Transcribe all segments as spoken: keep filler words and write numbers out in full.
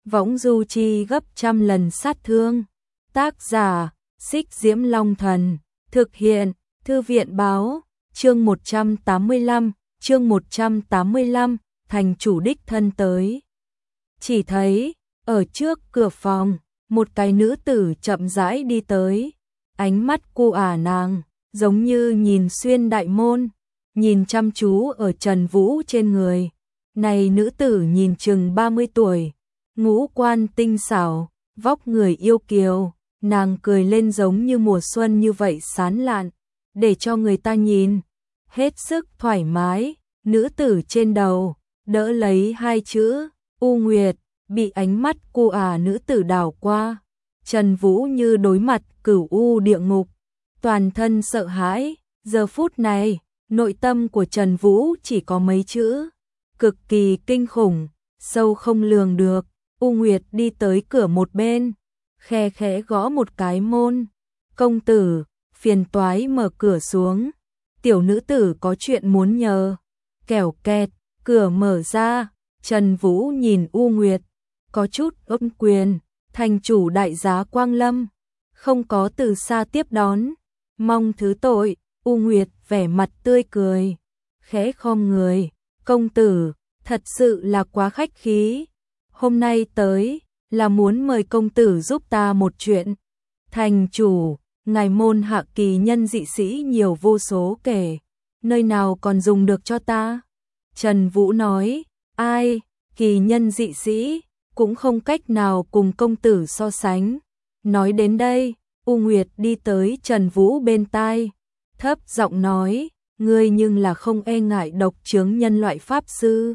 võng du chi gấp trăm lần sát thương. Tác giả, Xích Diễm Long Thần, thực hiện, Thư viện Báo, chương một trăm tám mươi lăm, chương một trăm tám mươi lăm, thành chủ đích thân tới. Chỉ thấy, ở trước cửa phòng, một cái nữ tử chậm rãi đi tới, ánh mắt cu ả nàng, giống như nhìn xuyên đại môn, nhìn chăm chú ở Trần Vũ trên người. Này nữ tử nhìn chừng ba mươi tuổi, ngũ quan tinh xảo, vóc người yêu kiều, nàng cười lên giống như mùa xuân như vậy sán lạn, để cho người ta nhìn, hết sức thoải mái. Nữ tử trên đầu, đỡ lấy hai chữ, U Nguyệt, bị ánh mắt cu ả nữ tử đảo qua. Trần Vũ như đối mặt cửu u địa ngục, toàn thân sợ hãi. Giờ phút này, nội tâm của Trần Vũ chỉ có mấy chữ, cực kỳ kinh khủng, sâu không lường được. U Nguyệt đi tới cửa một bên, khe khẽ gõ một cái môn. Công tử, phiền toái mở cửa xuống, tiểu nữ tử có chuyện muốn nhờ. Kẻo kẹt, cửa mở ra, Trần Vũ nhìn U Nguyệt, có chút ôm quyền, thành chủ đại giá Quang Lâm, không có từ xa tiếp đón, mong thứ tội. U Nguyệt vẻ mặt tươi cười, khẽ khom người, công tử, thật sự là quá khách khí. Hôm nay tới, là muốn mời công tử giúp ta một chuyện. Thành chủ, ngài môn hạ kỳ nhân dị sĩ nhiều vô số kể, nơi nào còn dùng được cho ta? Trần Vũ nói, ai, kỳ nhân dị sĩ, cũng không cách nào cùng công tử so sánh. Nói đến đây, U Nguyệt đi tới Trần Vũ bên tai, thấp giọng nói, ngươi nhưng là không e ngại độc chướng nhân loại pháp sư.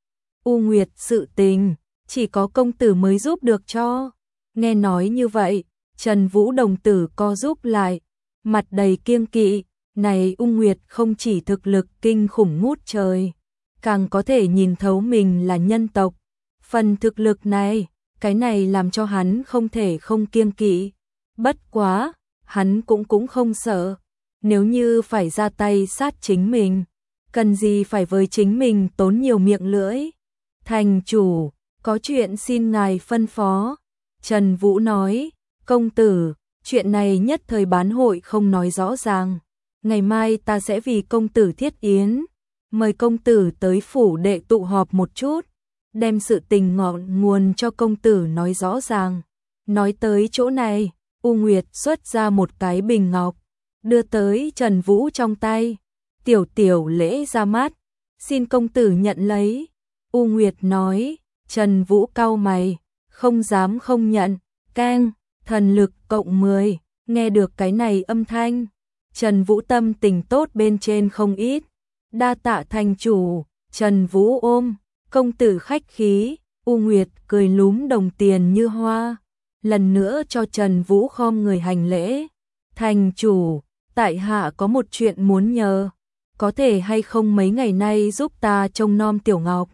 U Nguyệt, sự tình, chỉ có công tử mới giúp được cho. Nghe nói như vậy, Trần Vũ đồng tử co rúm lại, mặt đầy kiêng kỵ. Này U Nguyệt không chỉ thực lực kinh khủng ngút trời, càng có thể nhìn thấu mình là nhân tộc. Phần thực lực này, cái này làm cho hắn không thể không kiêng kỵ. Bất quá, hắn cũng cũng không sợ. Nếu như phải ra tay sát chính mình, cần gì phải với chính mình tốn nhiều miệng lưỡi. Thành chủ, có chuyện xin ngài phân phó. Trần Vũ nói, công tử, chuyện này nhất thời bán hội không nói rõ ràng. Ngày mai ta sẽ vì công tử thiết yến, mời công tử tới phủ đệ tụ họp một chút, đem sự tình ngọn nguồn cho công tử nói rõ ràng. Nói tới chỗ này, U Nguyệt xuất ra một cái bình ngọc, đưa tới Trần Vũ trong tay. Tiểu tiểu lễ ra mắt, xin công tử nhận lấy. U Nguyệt nói. Trần Vũ cau mày, không dám không nhận. Keng, thần lực cộng mười, nghe được cái này âm thanh, Trần Vũ tâm tình tốt bên trên không ít. Đa tạ thành chủ. Trần Vũ ôm, công tử khách khí. U Nguyệt cười lúm đồng tiền như hoa, lần nữa cho Trần Vũ khom người hành lễ. Thành chủ, tại hạ có một chuyện muốn nhờ, có thể hay không mấy ngày nay giúp ta trông nom Tiểu Ngọc?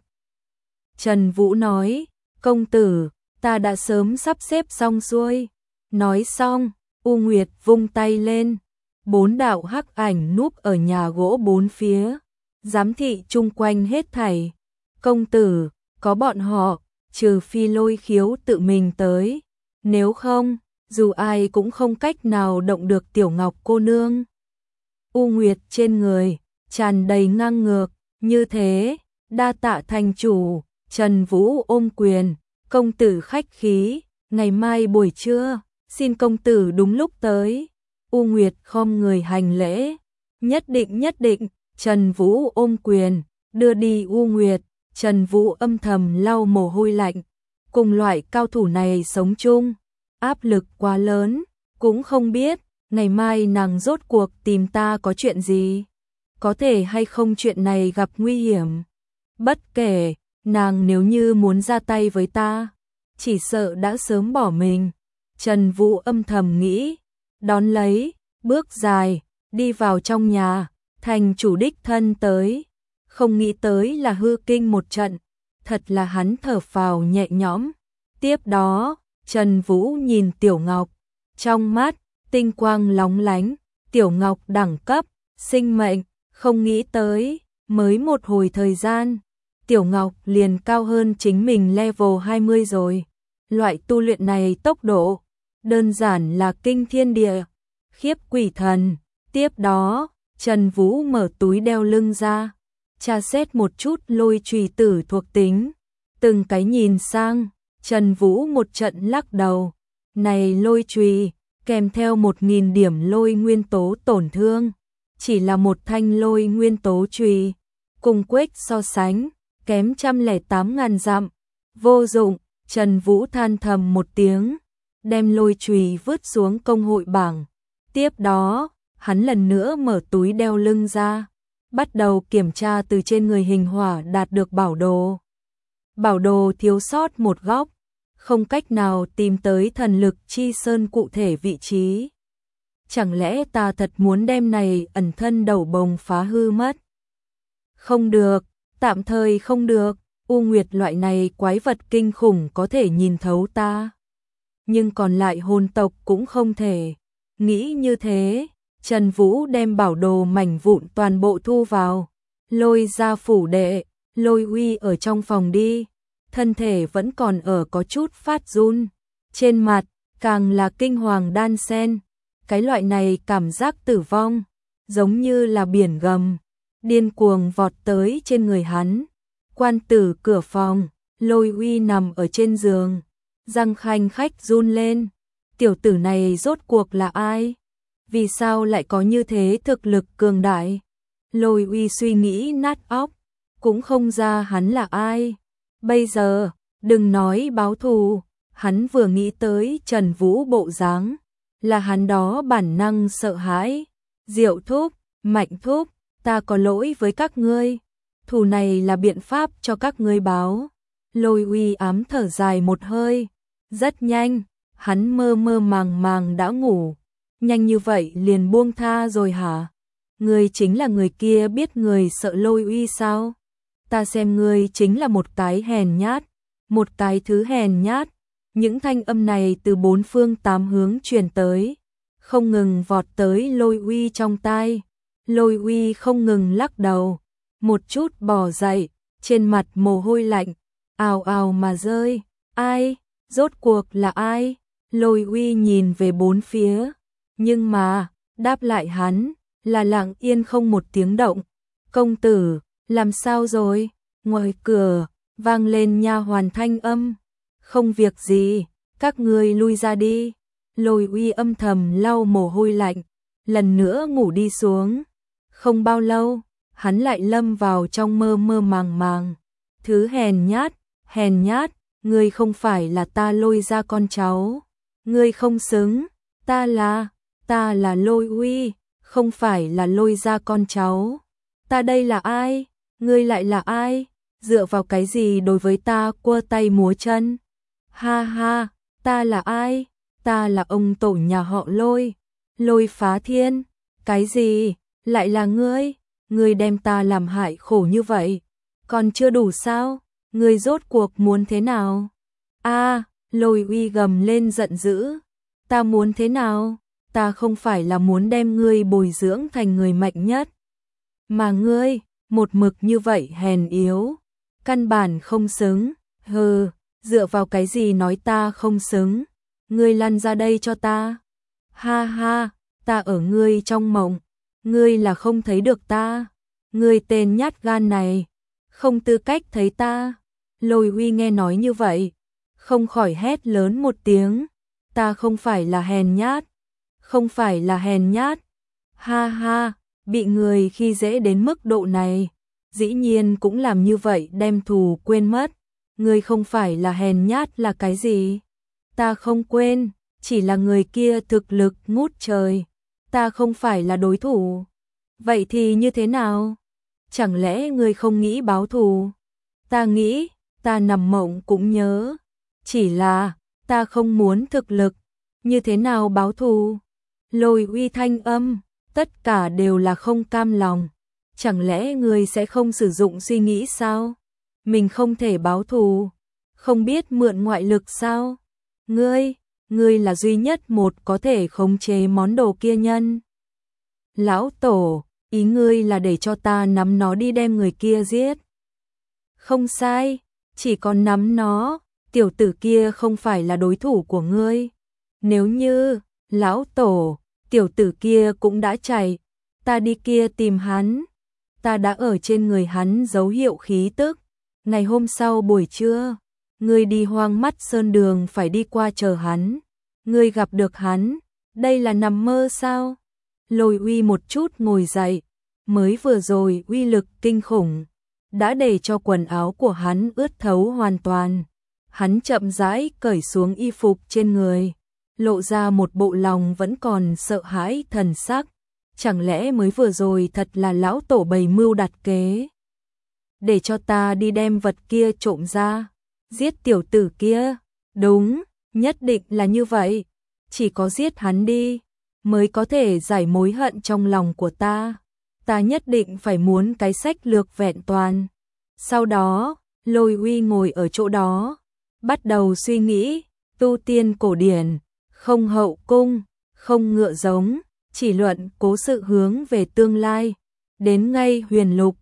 Trần Vũ nói, công tử, ta đã sớm sắp xếp xong xuôi. Nói xong, U Nguyệt vung tay lên, bốn đạo hắc ảnh núp ở nhà gỗ bốn phía, giám thị chung quanh hết thảy. Công tử, có bọn họ, trừ phi Lôi Khiếu tự mình tới, nếu không, dù ai cũng không cách nào động được Tiểu Ngọc cô nương. U Nguyệt trên người tràn đầy ngang ngược, như thế, đa tạ thành chủ. Trần Vũ ôm quyền, công tử khách khí, ngày mai buổi trưa, xin công tử đúng lúc tới. U Nguyệt khom người hành lễ, nhất định nhất định. Trần Vũ ôm quyền, đưa đi U Nguyệt. Trần Vũ âm thầm lau mồ hôi lạnh, cùng loại cao thủ này sống chung, áp lực quá lớn, cũng không biết ngày mai nàng rốt cuộc tìm ta có chuyện gì, có thể hay không chuyện này gặp nguy hiểm. Bất kể, nàng nếu như muốn ra tay với ta, chỉ sợ đã sớm bỏ mình. Trần Vũ âm thầm nghĩ, đón lấy, bước dài, đi vào trong nhà. Thành chủ đích thân tới, không nghĩ tới là hư kinh một trận, thật là hắn thở phào nhẹ nhõm. Tiếp đó, Trần Vũ nhìn Tiểu Ngọc, trong mắt tinh quang lóng lánh. Tiểu Ngọc đẳng cấp, sinh mệnh, không nghĩ tới, mới một hồi thời gian, Tiểu Ngọc liền cao hơn chính mình level hai mươi rồi. Loại tu luyện này tốc độ, đơn giản là kinh thiên địa, khiếp quỷ thần. Tiếp đó, Trần Vũ mở túi đeo lưng ra, tra xét một chút lôi chùy tử thuộc tính. Từng cái nhìn sang, Trần Vũ một trận lắc đầu. Này lôi chùy, kèm theo một nghìn điểm lôi nguyên tố tổn thương. Chỉ là một thanh lôi nguyên tố chùy, cùng Quách so sánh, kém trăm lẻ tám ngàn dặm. Vô dụng, Trần Vũ than thầm một tiếng, đem lôi chùy vứt xuống công hội bảng. Tiếp đó, hắn lần nữa mở túi đeo lưng ra, bắt đầu kiểm tra từ trên người hình hỏa đạt được bảo đồ. Bảo đồ thiếu sót một góc, không cách nào tìm tới thần lực chi sơn cụ thể vị trí. Chẳng lẽ ta thật muốn đem này ẩn thân đầu bồng phá hư mất? Không được, tạm thời không được, U Nguyệt loại này quái vật kinh khủng có thể nhìn thấu ta. Nhưng còn lại hồn tộc cũng không thể. Nghĩ như thế, Trần Vũ đem bảo đồ mảnh vụn toàn bộ thu vào, lôi ra phủ đệ, Lôi Uy ở trong phòng đi. Thân thể vẫn còn ở có chút phát run, trên mặt càng là kinh hoàng đan sen. Cái loại này cảm giác tử vong, giống như là biển gầm, điên cuồng vọt tới trên người hắn. Quan tử cửa phòng, Lôi Uy nằm ở trên giường, răng khanh khách run lên. Tiểu tử này rốt cuộc là ai? Vì sao lại có như thế thực lực cường đại? Lôi Uy suy nghĩ nát óc, cũng không ra hắn là ai. Bây giờ, đừng nói báo thù, hắn vừa nghĩ tới Trần Vũ bộ dáng, là hắn đó bản năng sợ hãi. Diệu thúc, Mạnh thúc, ta có lỗi với các ngươi, thù này là biện pháp cho các ngươi báo. Lôi Uy ám thở dài một hơi, rất nhanh, hắn mơ mơ màng màng đã ngủ. Nhanh như vậy liền buông tha rồi hả? Ngươi chính là người kia biết người sợ Lôi Uy sao? Ta xem ngươi chính là một cái hèn nhát, một cái thứ hèn nhát. Những thanh âm này từ bốn phương tám hướng truyền tới, không ngừng vọt tới Lôi Uy trong tai. Lôi Uy không ngừng lắc đầu, một chút bò dậy, trên mặt mồ hôi lạnh, ào ào mà rơi. Ai? Rốt cuộc là ai? Lôi Uy nhìn về bốn phía, nhưng mà, đáp lại hắn, là lặng yên không một tiếng động. Công tử, làm sao rồi? Ngoài cửa, vang lên nha hoàn thanh âm. Không việc gì, các ngươi lui ra đi. Lôi Uy âm thầm lau mồ hôi lạnh, lần nữa ngủ đi xuống. Không bao lâu, hắn lại lâm vào trong mơ mơ màng màng. Thứ hèn nhát, hèn nhát, ngươi không phải là ta Lôi ra con cháu. Ngươi không xứng, ta là, ta là Lôi Uy, không phải là Lôi ra con cháu. Ta đây là ai? Ngươi lại là ai? Dựa vào cái gì đối với ta quơ tay múa chân? Ha ha, ta là ai? Ta là ông tổ nhà họ Lôi, Lôi Phá Thiên. Cái gì? Lại là ngươi? Ngươi đem ta làm hại khổ như vậy, còn chưa đủ sao? Ngươi rốt cuộc muốn thế nào? A, Lôi Uy gầm lên giận dữ. Ta muốn thế nào? Ta không phải là muốn đem ngươi bồi dưỡng thành người mạnh nhất, mà ngươi, một mực như vậy hèn yếu, căn bản không xứng. Hừ, dựa vào cái gì nói ta không xứng? Ngươi lăn ra đây cho ta. Ha ha, ta ở ngươi trong mộng, ngươi là không thấy được ta. Ngươi tên nhát gan này, không tư cách thấy ta. Lôi Uy nghe nói như vậy, không khỏi hét lớn một tiếng. Ta không phải là hèn nhát, không phải là hèn nhát. Ha ha, bị người khi dễ đến mức độ này, dĩ nhiên cũng làm như vậy đem thù quên mất. Ngươi không phải là hèn nhát là cái gì? Ta không quên, chỉ là người kia thực lực ngút trời, ta không phải là đối thủ. Vậy thì như thế nào? Chẳng lẽ ngươi không nghĩ báo thù? Ta nghĩ, ta nằm mộng cũng nhớ, chỉ là ta không muốn thực lực. Như thế nào báo thù? Lôi Uy thanh âm, tất cả đều là không cam lòng. Chẳng lẽ ngươi sẽ không sử dụng suy nghĩ sao? Mình không thể báo thù, không biết mượn ngoại lực sao? Ngươi, ngươi là duy nhất một có thể khống chế món đồ kia nhân. Lão tổ, ý ngươi là để cho ta nắm nó đi đem người kia giết? Không sai, chỉ còn nắm nó, tiểu tử kia không phải là đối thủ của ngươi. Nếu như, lão tổ, tiểu tử kia cũng đã chạy, ta đi kia tìm hắn. Ta đã ở trên người hắn dấu hiệu khí tức. Ngày hôm sau buổi trưa, ngươi đi Hoang Mắt Sơn đường phải đi qua chờ hắn. Ngươi gặp được hắn, đây là nằm mơ sao? Lôi Uy một chút ngồi dậy, mới vừa rồi uy lực kinh khủng, đã để cho quần áo của hắn ướt thấu hoàn toàn. Hắn chậm rãi cởi xuống y phục trên người, lộ ra một bộ lòng vẫn còn sợ hãi thần sắc. Chẳng lẽ mới vừa rồi thật là lão tổ bày mưu đặt kế? Để cho ta đi đem vật kia trộm ra, giết tiểu tử kia. Đúng, nhất định là như vậy. Chỉ có giết hắn đi, mới có thể giải mối hận trong lòng của ta. Ta nhất định phải muốn cái sách lược vẹn toàn. Sau đó, Lôi Uy ngồi ở chỗ đó, bắt đầu suy nghĩ, tu tiên cổ điển, không hậu cung, không ngựa giống, chỉ luận cố sự hướng về tương lai. Đến ngay huyền lục,